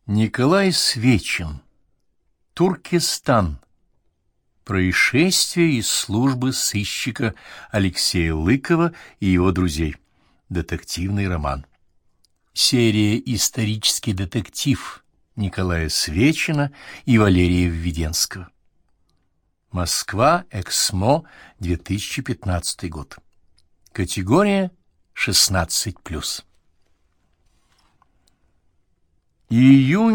Николай Свечин. Туркестан. Происшествие из службы сыщика Алексея Лыкова и его друзей. Детективный роман. Серия «Исторический детектив» Николая Свечина и Валерия Введенского. Москва, Эксмо, 2015 год. Категория 16+. Июнь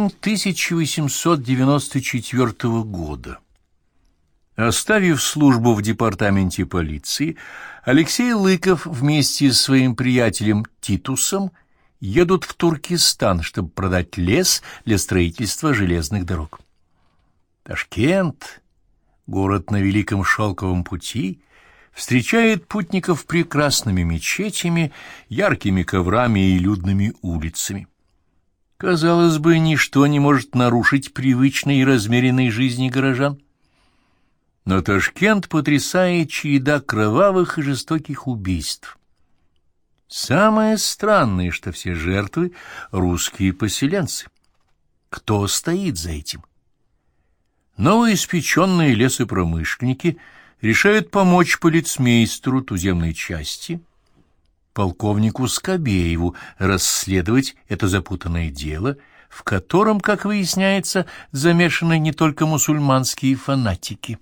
1894 года. Оставив службу в департаменте полиции, Алексей Лыков вместе с своим приятелем Титусом едут в Туркестан, чтобы продать лес для строительства железных дорог. Ташкент, город на Великом Шелковом пути, встречает путников прекрасными мечетями, яркими коврами и людными улицами. Казалось бы, ничто не может нарушить привычной и размеренной жизни горожан. Но Ташкент потрясает череда кровавых и жестоких убийств. Самое странное, что все жертвы — русские поселенцы. Кто стоит за этим? Новоиспеченные лесопромышленники решают помочь полицмейстеру туземной части, полковнику Скобееву, расследовать это запутанное дело, в котором, как выясняется, замешаны не только мусульманские фанатики.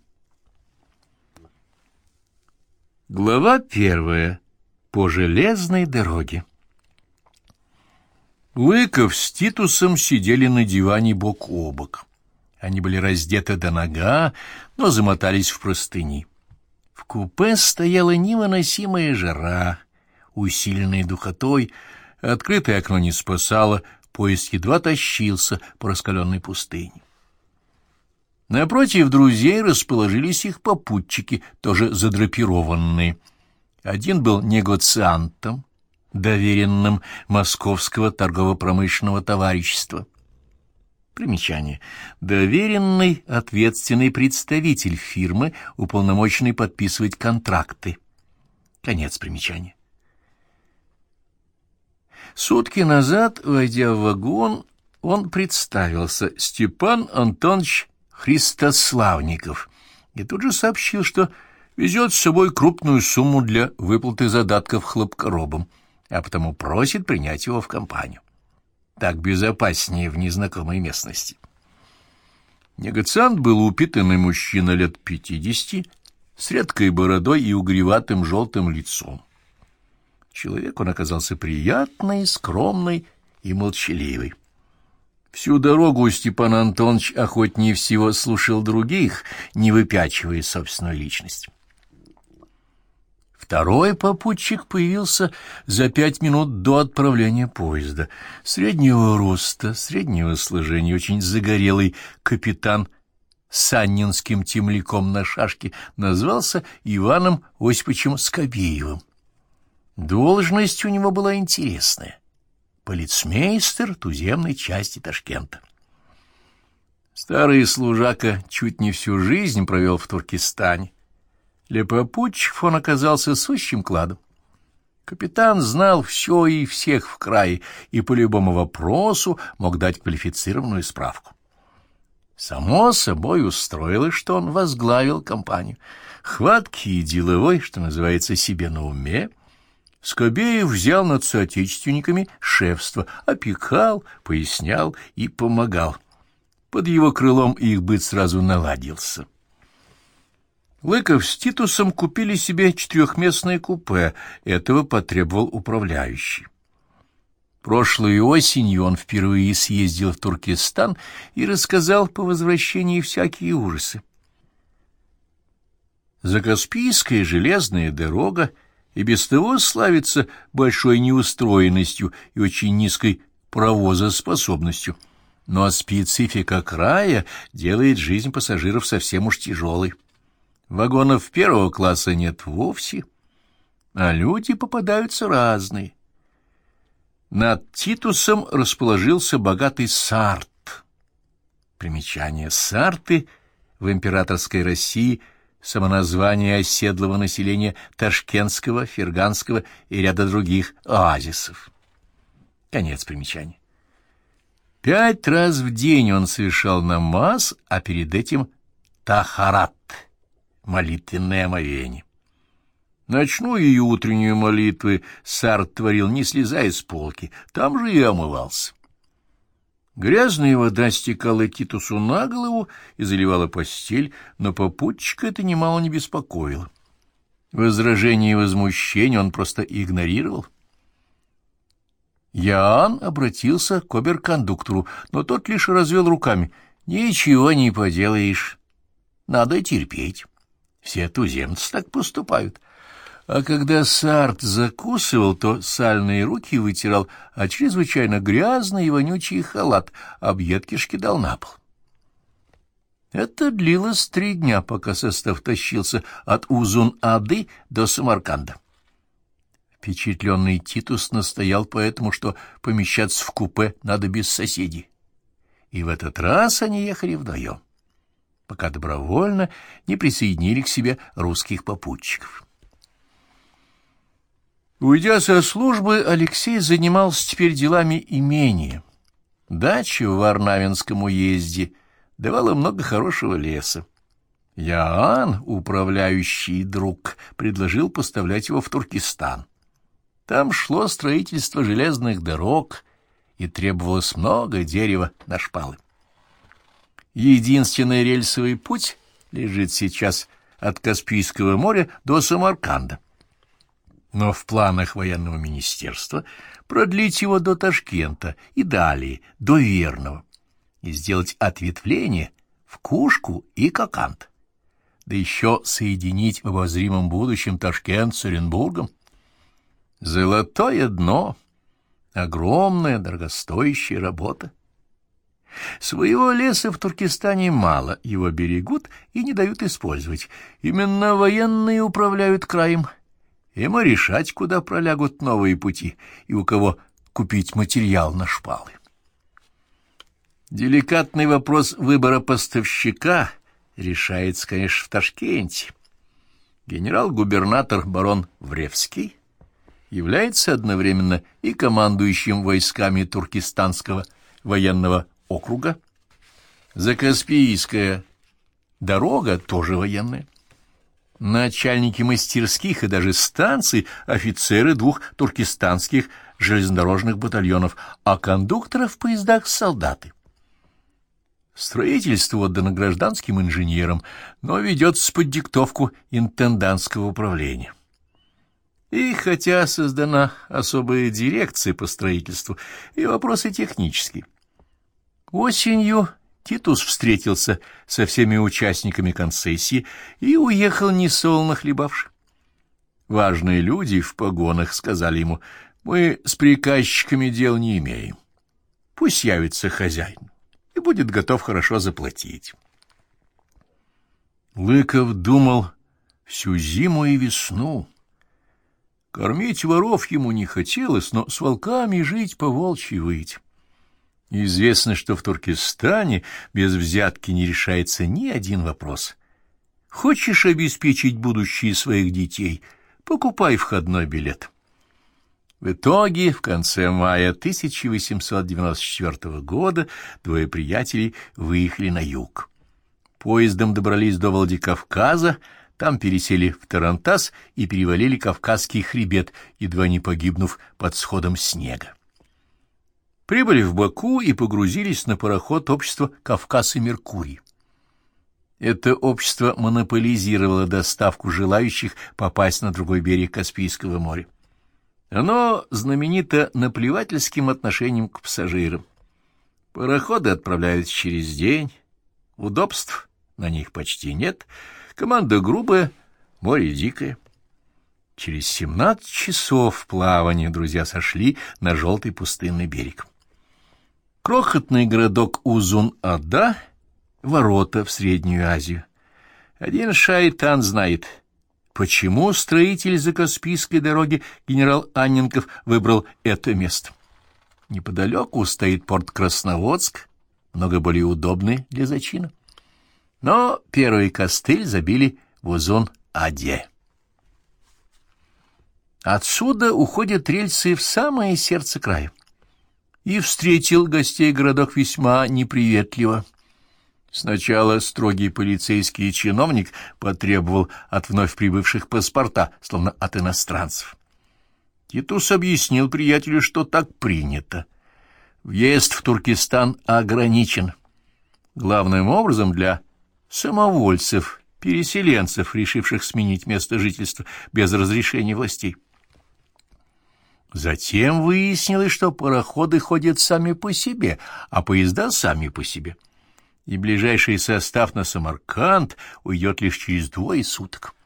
Глава 1. По железной дороге. Лыков с Титусом сидели на диване бок о бок. Они были раздеты до нога, но замотались в простыни. В купе стояла невыносимая жара, усиленная духотой, открытое окно не спасало, поезд едва тащился по раскаленной пустыне. Напротив друзей расположились их попутчики, тоже задрапированные. Один был негоциантом, доверенным Московского торгово-промышленного товарищества. Примечание. Доверенный, ответственный представитель фирмы, уполномоченный подписывать контракты. Конец примечания. Сутки назад, войдя в вагон, он представился: Степан Антонович Христославников, и тут же сообщил, что везет с собой крупную сумму для выплаты задатков хлопкоробам, а потому просит принять его в компанию. Так безопаснее в незнакомой местности. Негациант был упитанный мужчина лет 50, с редкой бородой и угреватым желтым лицом. Человек он оказался приятный, скромный и молчаливый. Всю дорогу Степан Антонович охотнее всего слушал других, не выпячивая собственную личность. Второй попутчик появился за 5 минут до отправления поезда. Среднего роста, среднего сложения, очень загорелый капитан с аннинским темляком на шашке назвался Иваном Осиповичем Скобеевым. Должность у него была интересная — полицмейстер туземной части Ташкента. Старый служака чуть не всю жизнь провел в Туркестане. Для попутчиков он оказался сущим кладом. Капитан знал все и всех в крае, и по любому вопросу мог дать квалифицированную справку. Само собой устроилось, что он возглавил компанию. Хваткий и деловой, что называется, себе на уме, Скобеев взял над соотечественниками шефство, опекал, пояснял и помогал. Под его крылом их быт сразу наладился. Лыков с Титусом купили себе 4-местное купе, этого потребовал управляющий. Прошлой осенью он впервые съездил в Туркестан и рассказал по возвращении всякие ужасы. Закаспийская железная дорога и без того славится большой неустроенностью и очень низкой провозоспособностью, но специфика края делает жизнь пассажиров совсем уж тяжелой. Вагонов первого класса нет вовсе, а люди попадаются разные. Над Титусом расположился богатый сарт. Примечание: сарты в императорской России — самоназвание оседлого населения Ташкентского, Ферганского и ряда других оазисов. Конец примечания. 5 раз в день он совершал намаз, а перед этим тахарат, молитвенное омовение. Ночную и утреннюю молитвы Сарт творил, не слезая с полки, там же и омывался. Грязная вода стекала Титусу на голову и заливала постель, но попутчика это немало не беспокоило. Возражения и возмущения он просто игнорировал. Яан обратился к оберкондуктору, но тот лишь развел руками. «Ничего не поделаешь, надо терпеть. Все туземцы так поступают». А когда Сарт закусывал, то сальные руки вытирал, а чрезвычайно грязный и вонючий халат объедки кидал на пол. Это длилось 3 дня, пока состав тащился от Узун-Ады до Самарканда. Впечатленный Титус настоял поэтому, что помещаться в купе надо без соседей. И в этот раз они ехали вдвоем, пока добровольно не присоединили к себе русских попутчиков. Уйдя со службы, Алексей занимался теперь делами имения. Дача в Варнавинском уезде давала много хорошего леса. Яан, управляющий друг, предложил поставлять его в Туркестан. Там шло строительство железных дорог, и требовалось много дерева на шпалы. Единственный рельсовый путь лежит сейчас от Каспийского моря до Самарканда. Но в планах военного министерства продлить его до Ташкента и далее, до Верного, и сделать ответвление в Кушку и Коканд, да еще соединить в обозримом будущем Ташкент с Оренбургом. Золотое дно, огромная, дорогостоящая работа. Своего леса в Туркестане мало, его берегут и не дают использовать. Именно военные управляют краем. Им решать, куда пролягут новые пути и у кого купить материал на шпалы. Деликатный вопрос выбора поставщика решается, конечно, в Ташкенте. Генерал-губернатор барон Вревский является одновременно и командующим войсками Туркестанского военного округа. Закаспийская дорога тоже военная. Начальники мастерских и даже станций — офицеры 2 туркестанских железнодорожных батальонов, а кондукторов в поездах — солдаты. Строительство отдано гражданским инженерам, но ведется под диктовку интендантского управления. И хотя создана особая дирекция по строительству, и вопросы технические. Осенью Титус встретился со всеми участниками концессии и уехал несолоно хлебавши. Важные люди в погонах сказали ему: «Мы с приказчиками дел не имеем. Пусть явится хозяин и будет готов хорошо заплатить». Лыков думал всю зиму и весну. Кормить воров ему не хотелось, но с волками жить по-волчьи выть. Известно, что в Туркестане без взятки не решается ни один вопрос. Хочешь обеспечить будущее своих детей — покупай входной билет. В итоге, в конце мая 1894 года 2 приятелей выехали на юг. Поездом добрались до Владикавказа, там пересели в Тарантас и перевалили Кавказский хребет, едва не погибнув под сходом снега. Прибыли в Баку и погрузились на пароход общества «Кавказ и Меркурий». Это общество монополизировало доставку желающих попасть на другой берег Каспийского моря. Оно знаменито наплевательским отношением к пассажирам. Пароходы отправляются через день, удобств на них почти нет, команда грубая, море дикое. Через 17 часов плавания друзья сошли на желтый пустынный берег. Крохотный городок Узун-Ада — ворота в Среднюю Азию. Один шайтан знает, почему строитель Закаспийской дороги генерал Анненков выбрал это место. Неподалеку стоит порт Красноводск, много более удобный для зачина. Но первый костыль забили в Узун-Аде. Отсюда уходят рельсы в самое сердце края. и встретил гостей городок весьма неприветливо. Сначала строгий полицейский чиновник потребовал от вновь прибывших паспорта, словно от иностранцев. Титус объяснил приятелю, что так принято. Въезд в Туркестан ограничен. Главным образом для самовольцев, переселенцев, решивших сменить место жительства без разрешения властей. Затем выяснилось, что пароходы ходят сами по себе, а поезда сами по себе. И ближайший состав на Самарканд уйдет лишь через 2 суток.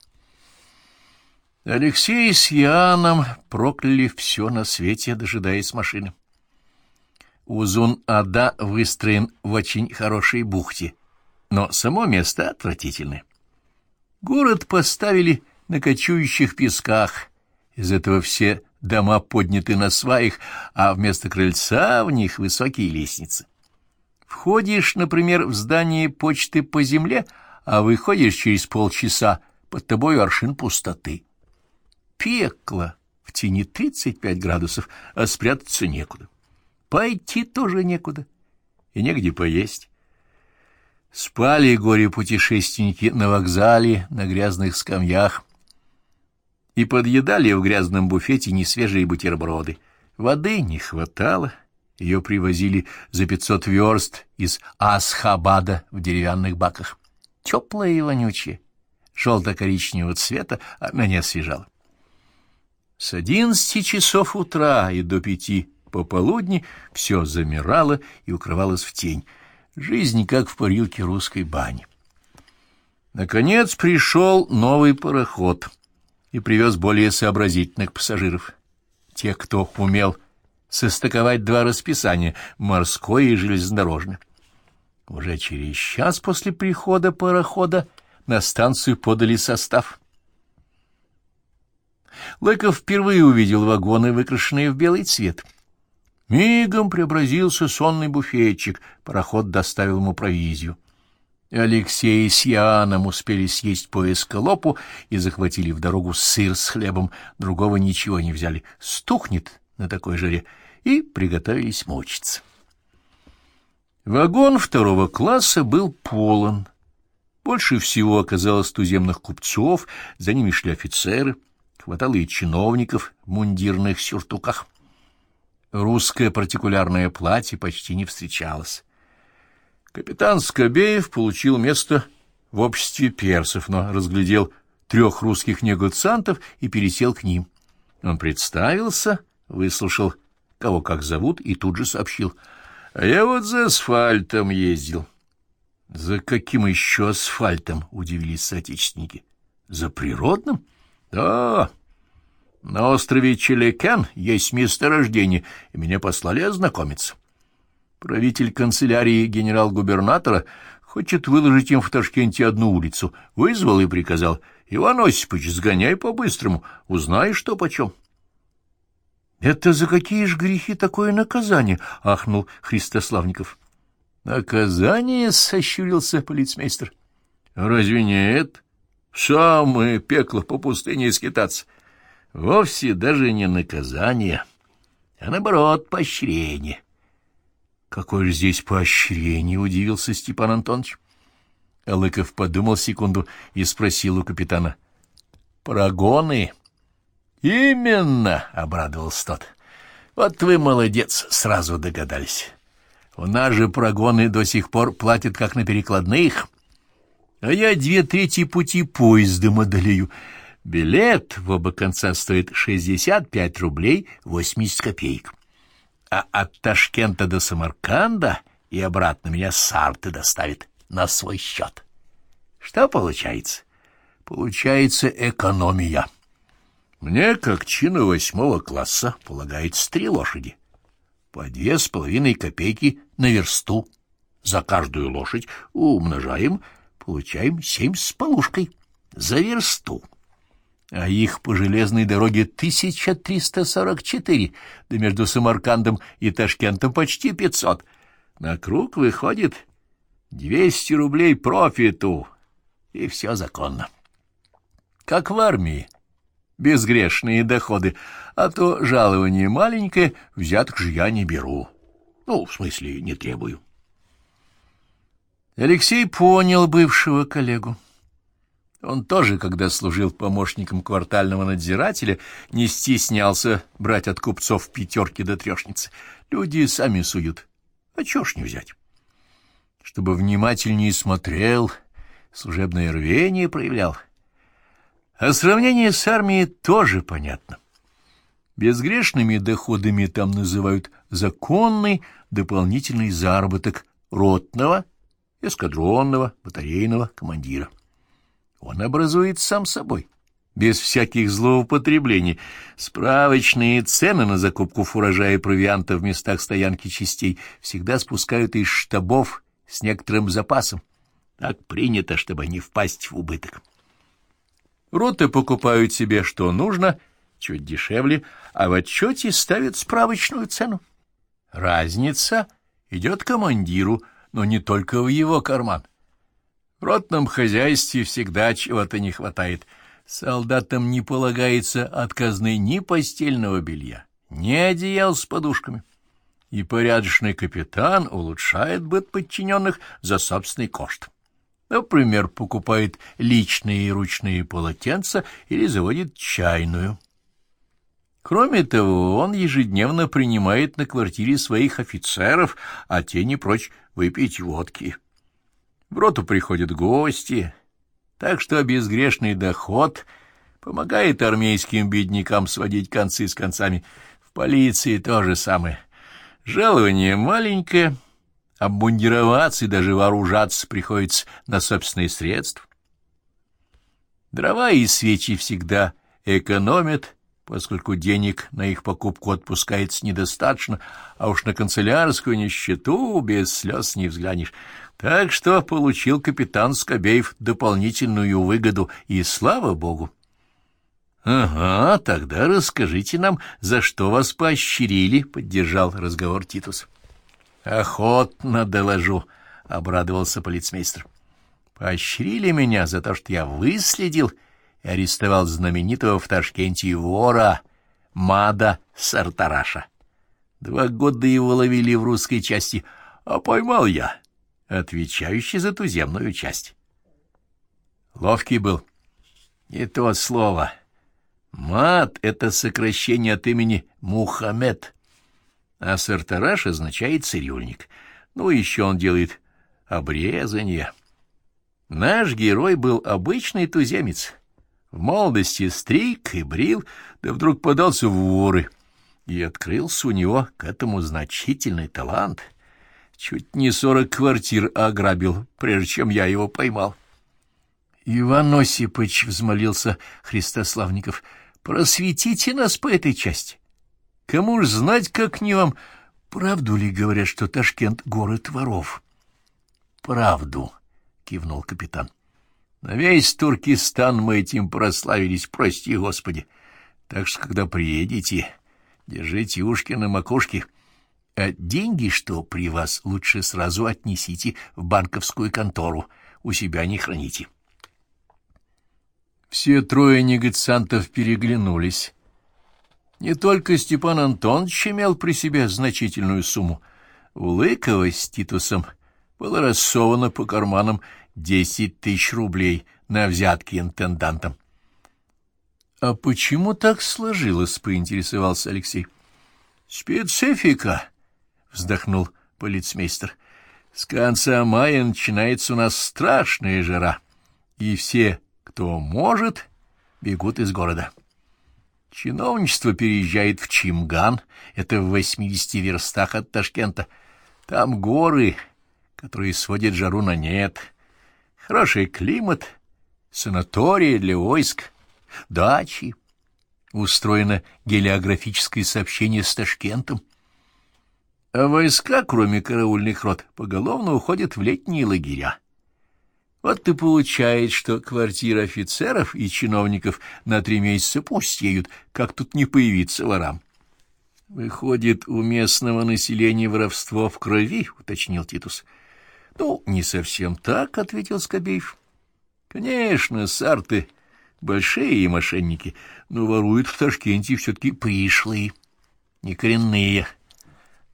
Алексей с Иоанном прокляли все на свете, дожидаясь машины. Узун-Ада выстроен в очень хорошей бухте, но само место отвратительное. Город поставили на кочующих песках, из этого все дома подняты на сваях, а вместо крыльца в них высокие лестницы. Входишь, например, в здание почты по земле, а выходишь через полчаса, под тобой аршин пустоты. Пекло, в тени 35 градусов, а спрятаться некуда. Пойти тоже некуда, и негде поесть. Спали горе-путешественники на вокзале, на грязных скамьях, и подъедали в грязном буфете несвежие бутерброды. Воды не хватало. Ее привозили за 500 верст из Асхабада в деревянных баках. Теплая и вонючая, желто-коричневого цвета, она не освежала. С 11 часов утра и до 5 пополудни все замирало и укрывалось в тень. Жизнь как в парилке русской бани. Наконец пришел новый пароход и привез более сообразительных пассажиров. Тех, кто умел состыковать 2 расписания — морское и железнодорожное. Уже через час после прихода парохода на станцию подали состав. Лыков впервые увидел вагоны, выкрашенные в белый цвет. Мигом преобразился сонный буфетчик, пароход доставил ему провизию. Алексей с Иоанном успели съесть по эскалопу и захватили в дорогу сыр с хлебом, другого ничего не взяли. Стухнет на такой жаре, и приготовились мучиться. Вагон 2 класса был полон. Больше всего оказалось туземных купцов, за ними шли офицеры, хватало и чиновников в мундирных сюртуках. Русское партикулярное платье почти не встречалось. Капитан Скобеев получил место в обществе персов, но разглядел 3 русских негоциантов и пересел к ним. Он представился, выслушал, кого как зовут, и тут же сообщил: «А я вот за асфальтом ездил». «За каким еще асфальтом?» — удивились соотечественники. «За природным?» «Да, на острове Челекан есть месторождение, и меня послали ознакомиться. Правитель канцелярии генерал-губернатора хочет выложить им в Ташкенте 1 улицу. Вызвал и приказал: Иван Осипович, сгоняй по-быстрому, узнай, что почем». «Это за какие ж грехи такое наказание?» — ахнул Христославников. «Наказание?» — сощурился полицмейстер. «Разве нет? Самое пекло по пустыне скитаться. Вовсе даже не наказание, а наоборот поощрение». «Какое же здесь поощрение?» — удивился Степан Антонович. Лыков подумал секунду и спросил у капитана: «Прогоны?» «Именно!» — обрадовался тот. «Вот вы молодец, сразу догадались. У нас же прогоны до сих пор платят как на перекладных, а я 2/3 пути поездом одолею. Билет в оба конца стоит 65 рублей 80 копеек. А от Ташкента до Самарканда и обратно меня с Арты доставит на свой счет. Что получается? Получается экономия. Мне, как чину 8 класса, полагается 3 лошади. По 2,5 копейки на версту. За каждую лошадь умножаем, получаем 7 с полушкой за версту. А их по железной дороге 1344, да между Самаркандом и Ташкентом почти 500. На круг выходит 200 рублей профиту, и все законно. Как в армии, безгрешные доходы, а то жалование маленькое, взяток же я не беру. Ну, в смысле, не требую. Алексей понял бывшего коллегу. Он тоже, когда служил помощником квартального надзирателя, не стеснялся брать от купцов пятерки до трешницы. Люди сами суют. А чего ж не взять? Чтобы внимательнее смотрел, служебное рвение проявлял. А сравнение с армией тоже понятно. Безгрешными доходами там называют законный дополнительный заработок ротного, эскадронного, батарейного командира. Он образует сам собой, без всяких злоупотреблений. Справочные цены на закупку фуража и провианта в местах стоянки частей всегда спускают из штабов с некоторым запасом. Так принято, чтобы не впасть в убыток. Роты покупают себе, что нужно, чуть дешевле, а в отчете ставят справочную цену. Разница идет командиру, но не только в его карман. В ротном хозяйстве всегда чего-то не хватает. Солдатам не полагается от казны ни постельного белья, ни одеял с подушками. И порядочный капитан улучшает быт подчиненных за собственный кошт. Например, покупает личные и ручные полотенца или заводит чайную. Кроме того, он ежедневно принимает на квартире своих офицеров, а те не прочь выпить водки. В роту приходят гости, так что безгрешный доход помогает армейским беднякам сводить концы с концами. В полиции то же самое. Жалование маленькое, обмундироваться и даже вооружаться приходится на собственные средства. Дрова и свечи всегда экономят, поскольку денег на их покупку отпускается недостаточно, а уж на канцелярскую нищету без слез не взглянешь. Так что получил капитан Скобеев дополнительную выгоду, и слава богу. — Ага, тогда расскажите нам, за что вас поощрили, — поддержал разговор Титус. — Охотно доложу, — обрадовался полицмейстер. — Поощрили меня за то, что я выследил и арестовал знаменитого в Ташкенте вора Мада Сартараша. 2 года его ловили в русской части, а поймал я, отвечающий за туземную часть. Ловкий был. Не то слово. Мад — это сокращение от имени Мухаммед, а Сартараш означает цирюльник. Ну, еще он делает обрезание. Наш герой был обычный туземец. В молодости стриг и брил, да вдруг подался в воры. И открылся у него к этому значительный талант. Чуть не 40 квартир ограбил, прежде чем я его поймал. — Иван Осипович, — взмолился Христославников, — просветите нас по этой части. Кому ж знать, как не вам, правду ли говорят, что Ташкент — город воров? — Правду, — кивнул капитан. — На весь Туркестан мы этим прославились, прости Господи. Так что, когда приедете, держите ушки на макушке, а деньги, что при вас, лучше сразу отнесите в банковскую контору, у себя не храните. Все 3 негациантов переглянулись. Не только Степан Антонович имел при себе значительную сумму. У Лыкова с Титусом было рассовано по карманам 10 000 рублей на взятки интендантам. — А почему так сложилось? — поинтересовался Алексей. — Специфика, — вздохнул полицмейстер. — С конца мая начинается у нас страшная жара, и все, кто может, бегут из города. Чиновничество переезжает в Чимган, это в 80 верстах от Ташкента. Там горы, которые сводят жару на нет. Хороший климат, санатории для войск, дачи. Устроено гелиографическое сообщение с Ташкентом. А войска, кроме караульных рот, поголовно уходят в летние лагеря. Вот и получается, что квартиры офицеров и чиновников на 3 месяца пустеют, как тут не появиться ворам. — Выходит, у местного населения воровство в крови, — уточнил Титус. — Ну, не совсем так, — ответил Скобеев. — Конечно, сарты большие мошенники, но воруют в Ташкенте все-таки пришлые, не коренные.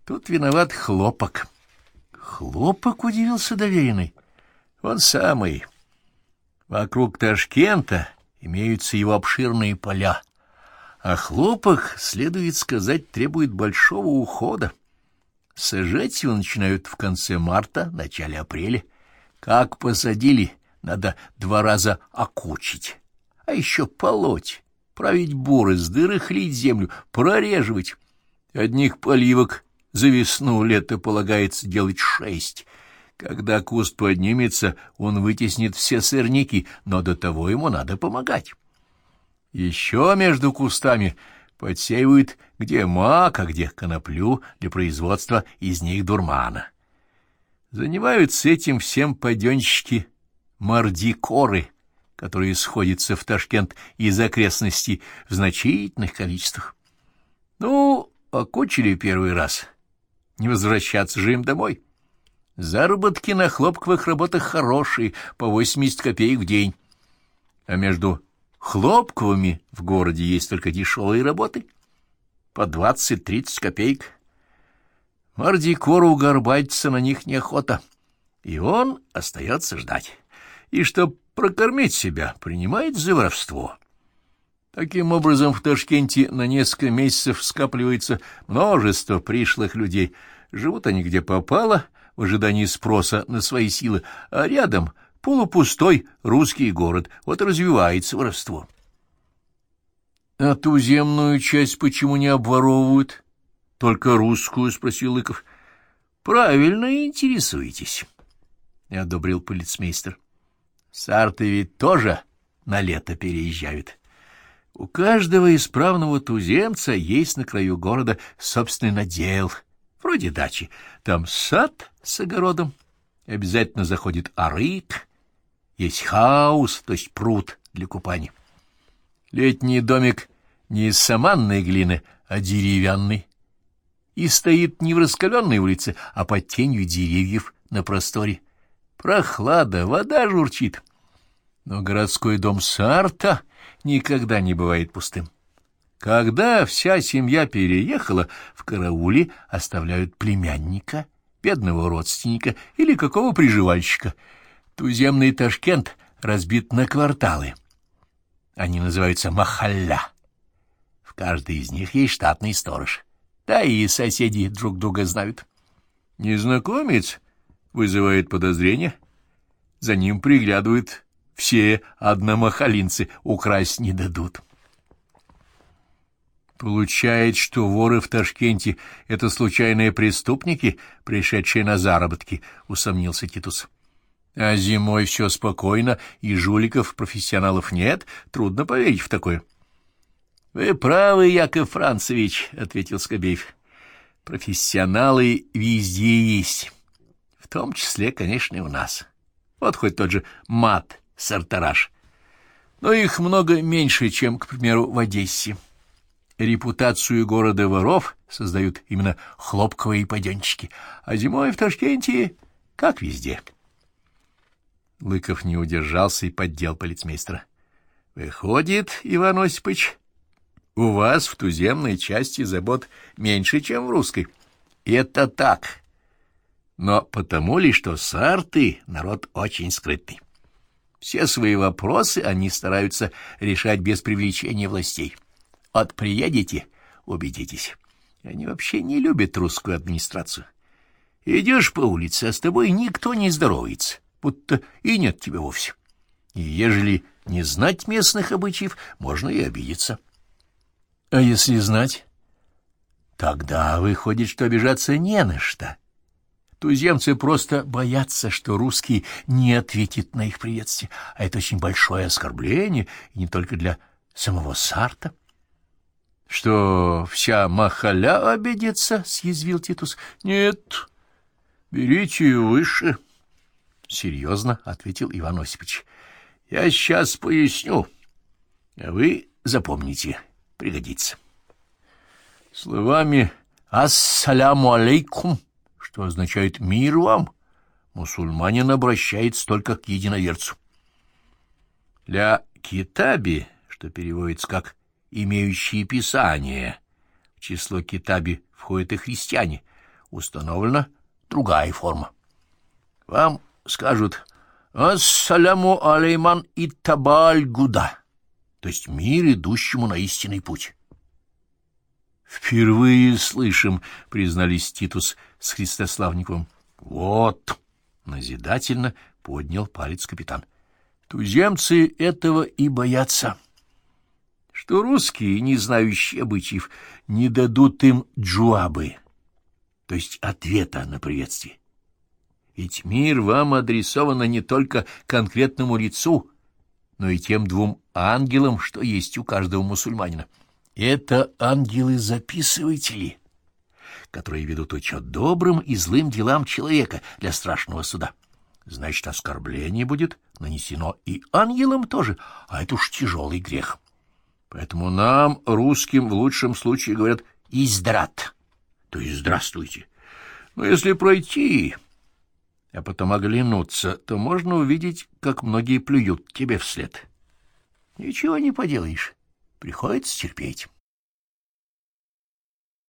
Тут виноват Хлопок. Хлопок, удивился доверенный. Он самый. Вокруг Ташкента имеются его обширные поля, а Хлопок, следует сказать, требует большого ухода. Сажать его начинают в конце марта, начале апреля. Как посадили, надо 2 раза окучить, а еще полоть, править буры, сдырыхлить землю, прореживать. Одних поливок за весну-лето полагается делать 6. Когда куст поднимется, он вытеснит все сорняки, но до того ему надо помогать. Еще между кустами подсеивают где мак, а где коноплю для производства из них дурмана. Занимаются этим всем паденщики мордикоры, которые сходятся в Ташкент из окрестностей в значительных количествах. Ну, окучили первый раз. Не возвращаться же им домой. Заработки на хлопковых работах хорошие, по 80 копеек в день. А между хлопковыми в городе есть только дешевые работы, по 20-30 копеек. Мордикору горбатиться на них неохота, и он остается ждать. И чтоб прокормить себя, принимает за воровство. Таким образом, в Ташкенте на несколько месяцев скапливается множество пришлых людей. Живут они где попало, в ожидании спроса на свои силы, а рядом полупустой русский город. Вот развивается воровство. — А туземную часть почему не обворовывают? — Только русскую, — спросил Лыков. — Правильно интересуетесь, — одобрил полицмейстер. — Сарты ведь тоже на лето переезжают. У каждого исправного туземца есть на краю города собственный надел, вроде дачи. Там сад с огородом, обязательно заходит арык, есть хаус, то есть пруд для купания. Летний домик не из саманной глины, а деревянный, и стоит не в раскаленной улице, а под тенью деревьев на просторе. Прохлада, вода журчит. Но городской дом Сарта никогда не бывает пустым. Когда вся семья переехала, в карауле оставляют племянника, бедного родственника или какого приживальщика. Туземный Ташкент разбит на кварталы. Они называются махалля. В каждой из них есть штатный сторож. Да и соседи друг друга знают. Незнакомец вызывает подозрения. За ним приглядывают все одномахалинцы, украсть не дадут. Получается, что воры в Ташкенте — это случайные преступники, пришедшие на заработки, — усомнился Титус. А зимой все спокойно, и жуликов, профессионалов нет, трудно поверить в такое. — Вы правы, Яков Францевич, — ответил Скобеев. — Профессионалы везде есть, в том числе, конечно, и у нас. Вот хоть тот же Мат Сартараш. Но их много меньше, чем, к примеру, в Одессе. Репутацию города воров создают именно хлопковые паденщики, а зимой в Ташкенте как везде. Лыков не удержался и поддел полицмейстера. — Выходит, Иван Осипович, у вас в туземной части забот меньше, чем в русской. — Это так. Но потому ли, что сарты — народ очень скрытный. Все свои вопросы они стараются решать без привлечения властей. Вот приедете — убедитесь. Они вообще не любят русскую администрацию. Идешь по улице, а с тобой никто не здоровается, будто и нет тебя вовсе. И ежели не знать местных обычаев, можно и обидеться. А если знать? Тогда выходит, что обижаться не на что. Туземцы просто боятся, что русский не ответит на их приветствие, а это очень большое оскорбление, и не только для самого Сарта. — Что, вся махаля обидится? — съязвил Титус. — Нет, берите выше. — Серьезно, — ответил Иван Осипович. — Я сейчас поясню, а вы запомните, пригодится. Словами «Ассаляму алейкум», что означает «мир вам», мусульманин обращается только к единоверцу. Для китаби, что переводится как «имеющие писание», в число китаби входят и христиане, установлена другая форма. Вам скажут «Ассаляму алейман и табаль-гуда», то есть мир, идущему на истинный путь. «Впервые слышим», — признались Титус с Христославниковым. «Вот», — назидательно поднял палец капитан, — «туземцы этого и боятся, что русские, не знающие обычаев, не дадут им джуабы, то есть ответа на приветствие. Ведь мир вам адресовано не только конкретному лицу, но и тем двум ангелам, что есть у каждого мусульманина. Это ангелы-записыватели, которые ведут учет добрым и злым делам человека для страшного суда. Значит, оскорбление будет нанесено и ангелам тоже, а это уж тяжелый грех. Поэтому нам, русским, в лучшем случае говорят «издрат», то есть «здравствуйте». Но если пройти, а потом оглянуться, то можно увидеть, как многие плюют тебе вслед. Ничего не поделаешь, приходится терпеть.